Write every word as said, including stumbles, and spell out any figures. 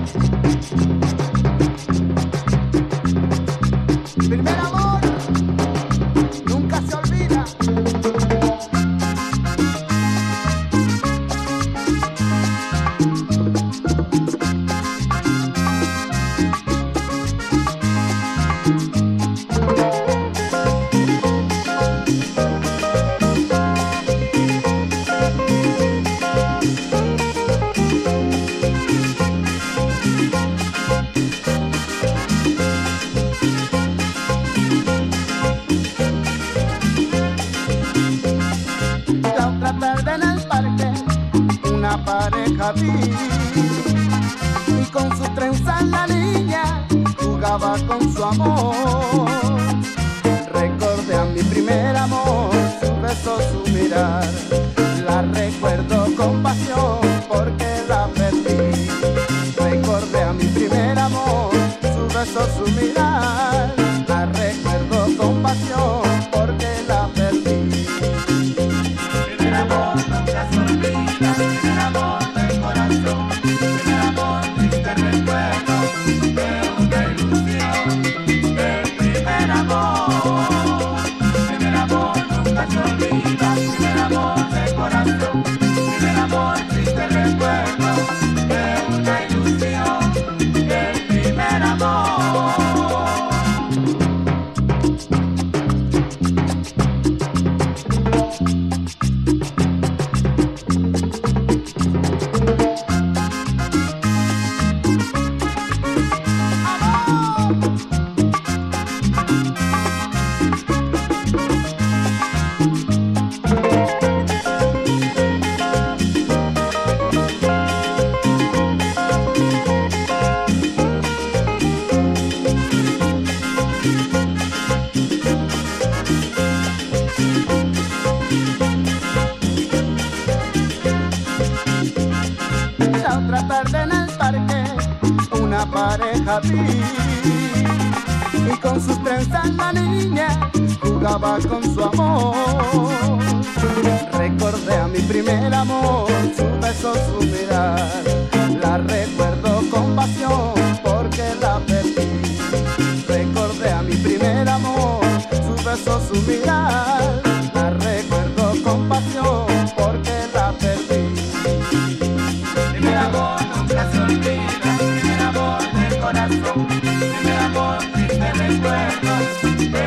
Primer amor, nunca se olvida. La otra tarde en el parque, una pareja vi, y con su trenza la niña jugaba con su amor. Recordé a mi primer amor, su beso, su mirar, la recuerdo con pasión porque la perdí. Recordé a mi primer amor, su beso, su mirar, la recuerdo con pasión porque la perdí. Primer amor nunca se olvida, primer amor del corazón, primer amor triste recuerdo de una ilusión. El primer amor, primer amor nunca se olvida, primer amor del corazón, primer amor triste recuerdo de una ilusión. El primer amor. La otra tarde en el parque, una pareja vi, y con sus trenzas la niña jugaba con su amor. Recordé a mi primer amor, su beso, su mirar, la recuerdo con pasión porque la perdí. Recordé a mi primer amor, su beso, su mirar, la recuerdo con pasión porque la perdí. Primer amor nunca se olvida, primer amor del corazón, primer amor triste recuerdo.